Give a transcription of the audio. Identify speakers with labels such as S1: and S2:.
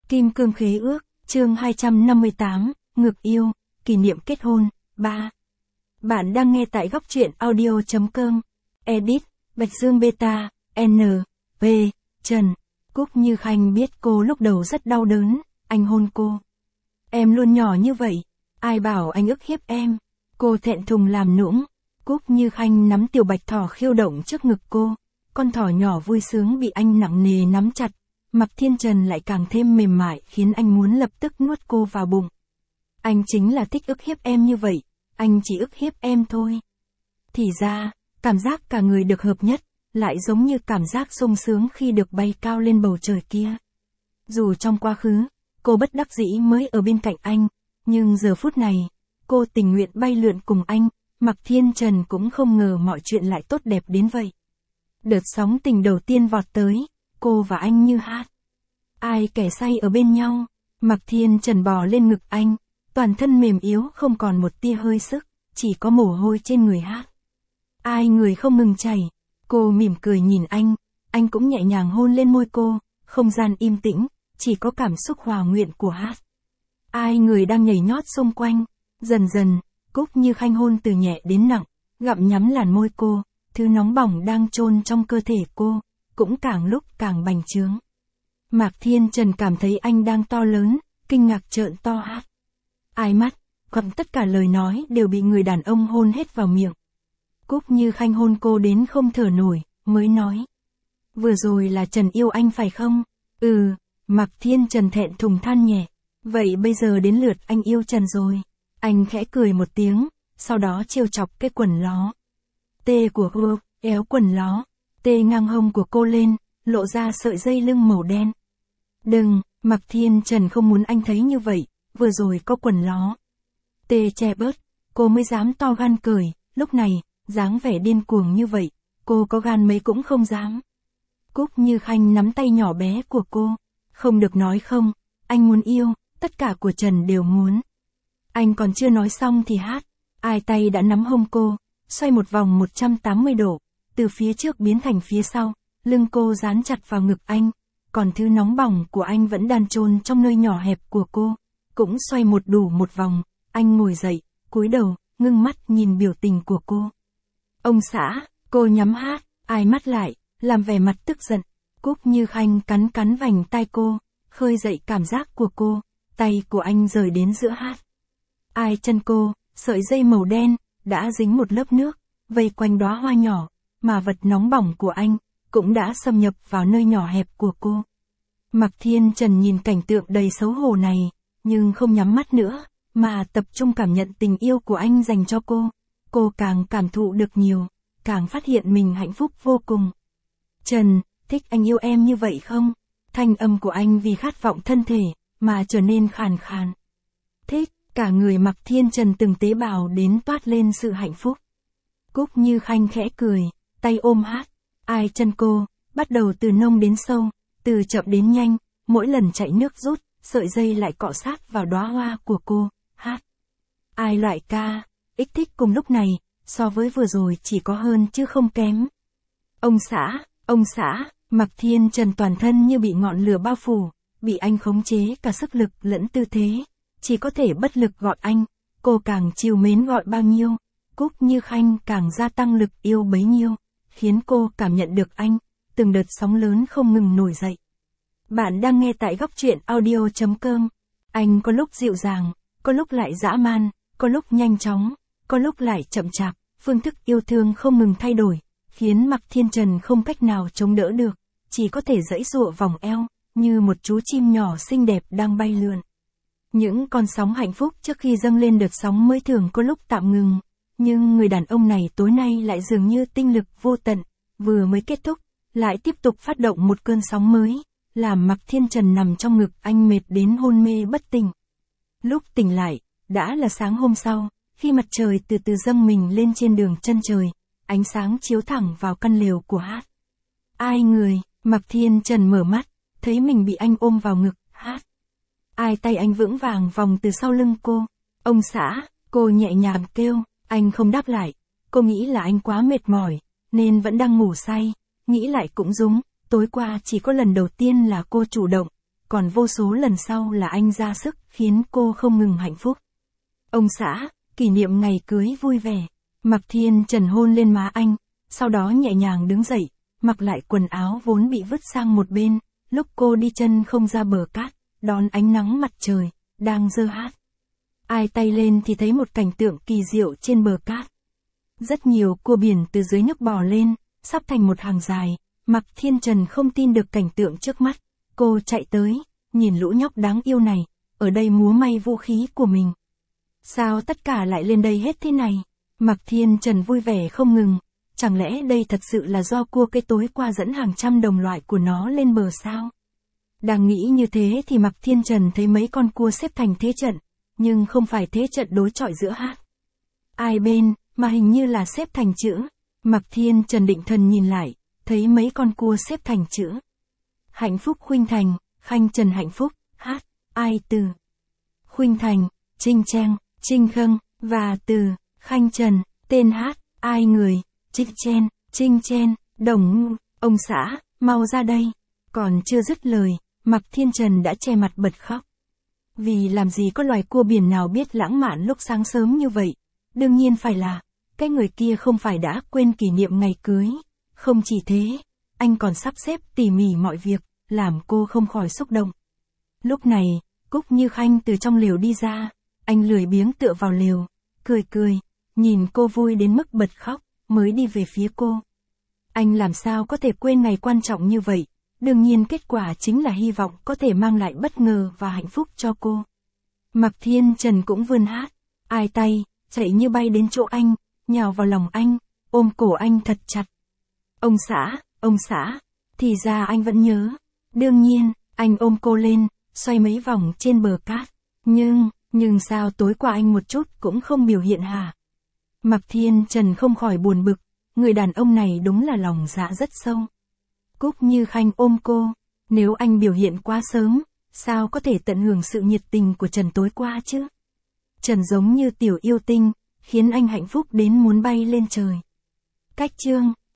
S1: Kim cương khế ước, chương 258, ngược yêu, kỷ niệm kết hôn, 3. Bạn đang nghe tại góc truyện audio.com. Edit, Bạch Dương Beta, N. V. Trần. Cúc Như Khanh biết cô lúc đầu rất đau đớn, anh hôn cô. Em luôn nhỏ như vậy, ai bảo anh ức hiếp em. Cô thẹn thùng làm nũng. Cúc Như Khanh nắm tiểu bạch thỏ khiêu động trước ngực cô. Con thỏ nhỏ vui sướng bị anh nặng nề nắm chặt. Mạc Thiên Trần lại càng thêm mềm mại khiến anh muốn lập tức nuốt cô vào bụng. Anh chính là thích ức hiếp em như vậy, anh chỉ ức hiếp em thôi. Thì ra, cảm giác cả người được hợp nhất, lại giống như cảm giác sung sướng khi được bay cao lên bầu trời kia. Dù trong quá khứ, cô bất đắc dĩ mới ở bên cạnh anh, nhưng giờ phút này, cô tình nguyện bay lượn cùng anh, Mạc Thiên Trần cũng không ngờ mọi chuyện lại tốt đẹp đến vậy. Đợt sóng tình đầu tiên vọt tới, cô và anh như hát. Ai kẻ say ở bên nhau, Mạc Thiên Trần bò lên ngực anh, toàn thân mềm yếu không còn một tia hơi sức, chỉ có mồ hôi trên người hát. Ai người không ngừng chảy, cô mỉm cười nhìn anh cũng nhẹ nhàng hôn lên môi cô, không gian im tĩnh, chỉ có cảm xúc hòa nguyện của hát. Ai người đang nhảy nhót xung quanh, dần dần, Cúc Như Khanh hôn từ nhẹ đến nặng, gặm nhắm làn môi cô, thứ nóng bỏng đang chôn trong cơ thể cô, cũng càng lúc càng bành trướng. Mạc Thiên Trần cảm thấy anh đang to lớn, kinh ngạc trợn to hát. Ai mắt, cầm tất cả lời nói đều bị người đàn ông hôn hết vào miệng. Cúc Như Khanh hôn cô đến không thở nổi, mới nói. Vừa rồi là Trần yêu anh phải không? Ừ, Mạc Thiên Trần thẹn thùng than nhẹ. Vậy bây giờ đến lượt anh yêu Trần rồi. Anh khẽ cười một tiếng, sau đó trêu chọc cái quần ló. Tê của cô, éo quần ló, tê ngang hông của cô lên, lộ ra sợi dây lưng màu đen. Đừng, Mạc Thiên Trần không muốn anh thấy như vậy, vừa rồi có quần ló. Tê che bớt, cô mới dám to gan cười, lúc này, dáng vẻ điên cuồng như vậy, cô có gan mấy cũng không dám. Cúc Như Khanh nắm tay nhỏ bé của cô, không được nói không, anh muốn yêu, tất cả của Trần đều muốn. Anh còn chưa nói xong thì hát, ai tay đã nắm hông cô, xoay một vòng 180 độ, từ phía trước biến thành phía sau, lưng cô dán chặt vào ngực anh, còn thứ nóng bỏng của anh vẫn đan chôn trong nơi nhỏ hẹp của cô, cũng xoay đủ một vòng, anh ngồi dậy, cúi đầu, ngưng mắt nhìn biểu tình của cô. Ông xã, cô nhắm hát, ai mắt lại, làm vẻ mặt tức giận, Cúc Như Khanh cắn vành tai cô, khơi dậy cảm giác của cô, tay của anh rời đến giữa hát. Ai chân cô, sợi dây màu đen, đã dính một lớp nước, vây quanh đóa hoa nhỏ, mà vật nóng bỏng của anh, cũng đã xâm nhập vào nơi nhỏ hẹp của cô. Mạc Thiên Trần nhìn cảnh tượng đầy xấu hổ này, nhưng không nhắm mắt nữa, mà tập trung cảm nhận tình yêu của anh dành cho cô. Cô càng cảm thụ được nhiều, càng phát hiện mình hạnh phúc vô cùng. Trần, thích anh yêu em như vậy không? Thanh âm của anh vì khát vọng thân thể, mà trở nên khàn khàn. Thích, cả người Mạc Thiên Trần từng tế bào đến toát lên sự hạnh phúc. Cúc Như Khanh khẽ cười, tay ôm hát. Ai chân cô, bắt đầu từ nông đến sâu, từ chậm đến nhanh, mỗi lần chạy nước rút, sợi dây lại cọ sát vào đóa hoa của cô, hát. Ai loại ca, ích thích cùng lúc này, so với vừa rồi chỉ có hơn chứ không kém. Ông xã, Mạc Thiên Trần toàn thân như bị ngọn lửa bao phủ, bị anh khống chế cả sức lực lẫn tư thế, chỉ có thể bất lực gọi anh, cô càng trìu mến gọi bao nhiêu, Cúc Như Khanh càng gia tăng lực yêu bấy nhiêu, khiến cô cảm nhận được anh, từng đợt sóng lớn không ngừng nổi dậy. Bạn đang nghe tại góc truyện audio.com. Anh có lúc dịu dàng, có lúc lại dã man, có lúc nhanh chóng, có lúc lại chậm chạp, phương thức yêu thương không ngừng thay đổi, khiến Mạc Thiên Trần không cách nào chống đỡ được, chỉ có thể giãy giụa vòng eo, như một chú chim nhỏ xinh đẹp đang bay lượn. Những con sóng hạnh phúc trước khi dâng lên đợt sóng mới thường có lúc tạm ngừng, nhưng người đàn ông này tối nay lại dường như tinh lực vô tận, vừa mới kết thúc, lại tiếp tục phát động một cơn sóng mới, làm Mạc Thiên Trần nằm trong ngực anh mệt đến hôn mê bất tỉnh. Lúc tỉnh lại, đã là sáng hôm sau, khi mặt trời từ từ dâng mình lên trên đường chân trời, ánh sáng chiếu thẳng vào căn lều của hát. Ai người, Mạc Thiên Trần mở mắt, thấy mình bị anh ôm vào ngực, hát. Ai tay anh vững vàng vòng từ sau lưng cô. Ông xã, cô nhẹ nhàng kêu, anh không đáp lại, cô nghĩ là anh quá mệt mỏi, nên vẫn đang ngủ say, nghĩ lại cũng đúng, tối qua chỉ có lần đầu tiên là cô chủ động, còn vô số lần sau là anh ra sức khiến cô không ngừng hạnh phúc. Ông xã, kỷ niệm ngày cưới vui vẻ. Mạc Thiên Trần hôn lên má anh, sau đó nhẹ nhàng đứng dậy, mặc lại quần áo vốn bị vứt sang một bên, lúc cô đi chân không ra bờ cát, đón ánh nắng mặt trời, đang giơ hát. Ai tay lên thì thấy một cảnh tượng kỳ diệu trên bờ cát. Rất nhiều cua biển từ dưới nước bò lên, sắp thành một hàng dài. Mạc Thiên Trần không tin được cảnh tượng trước mắt. Cô chạy tới, nhìn lũ nhóc đáng yêu này, ở đây múa may vũ khí của mình. Sao tất cả lại lên đây hết thế này? Mạc Thiên Trần vui vẻ không ngừng. Chẳng lẽ đây thật sự là do cua cây tối qua dẫn hàng trăm đồng loại của nó lên bờ sao? Đang nghĩ như thế thì Mạc Thiên Trần thấy mấy con cua xếp thành thế trận, nhưng không phải thế trận đối chọi giữa hát. Ai bên, mà hình như là xếp thành chữ. Mạc Thiên Trần định thần nhìn lại, thấy mấy con cua xếp thành chữ. Hạnh phúc Khuynh Thành, Khanh Trần hạnh phúc, hát, ai từ. Khuynh Thành, Trinh Trang, Trinh Khâng, và từ, Khanh Trần, tên hát, ai người, Trích Chen, Trinh Chen, Đồng, ông xã, mau ra đây. Còn chưa dứt lời, Mạc Thiên Trần đã che mặt bật khóc. Vì làm gì có loài cua biển nào biết lãng mạn lúc sáng sớm như vậy. Đương nhiên phải là, cái người kia không phải đã quên kỷ niệm ngày cưới. Không chỉ thế, anh còn sắp xếp tỉ mỉ mọi việc, làm cô không khỏi xúc động. Lúc này, Cúc Như Khanh từ trong lều đi ra, anh lười biếng tựa vào lều, cười, nhìn cô vui đến mức bật khóc, mới đi về phía cô. Anh làm sao có thể quên ngày quan trọng như vậy, đương nhiên kết quả chính là hy vọng có thể mang lại bất ngờ và hạnh phúc cho cô. Mạc Thiên Trần cũng vươn hát, ai tay, chạy như bay đến chỗ anh, nhào vào lòng anh, ôm cổ anh thật chặt. Ông xã, thì ra anh vẫn nhớ. Đương nhiên, anh ôm cô lên, xoay mấy vòng trên bờ cát. Nhưng sao tối qua anh một chút cũng không biểu hiện hả? Mạc Thiên Trần không khỏi buồn bực, người đàn ông này đúng là lòng dạ rất sâu. Cúc Như Khanh ôm cô, nếu anh biểu hiện quá sớm, sao có thể tận hưởng sự nhiệt tình của Trần tối qua chứ? Trần giống như tiểu yêu tinh, khiến anh hạnh phúc đến muốn bay lên trời. Cách chương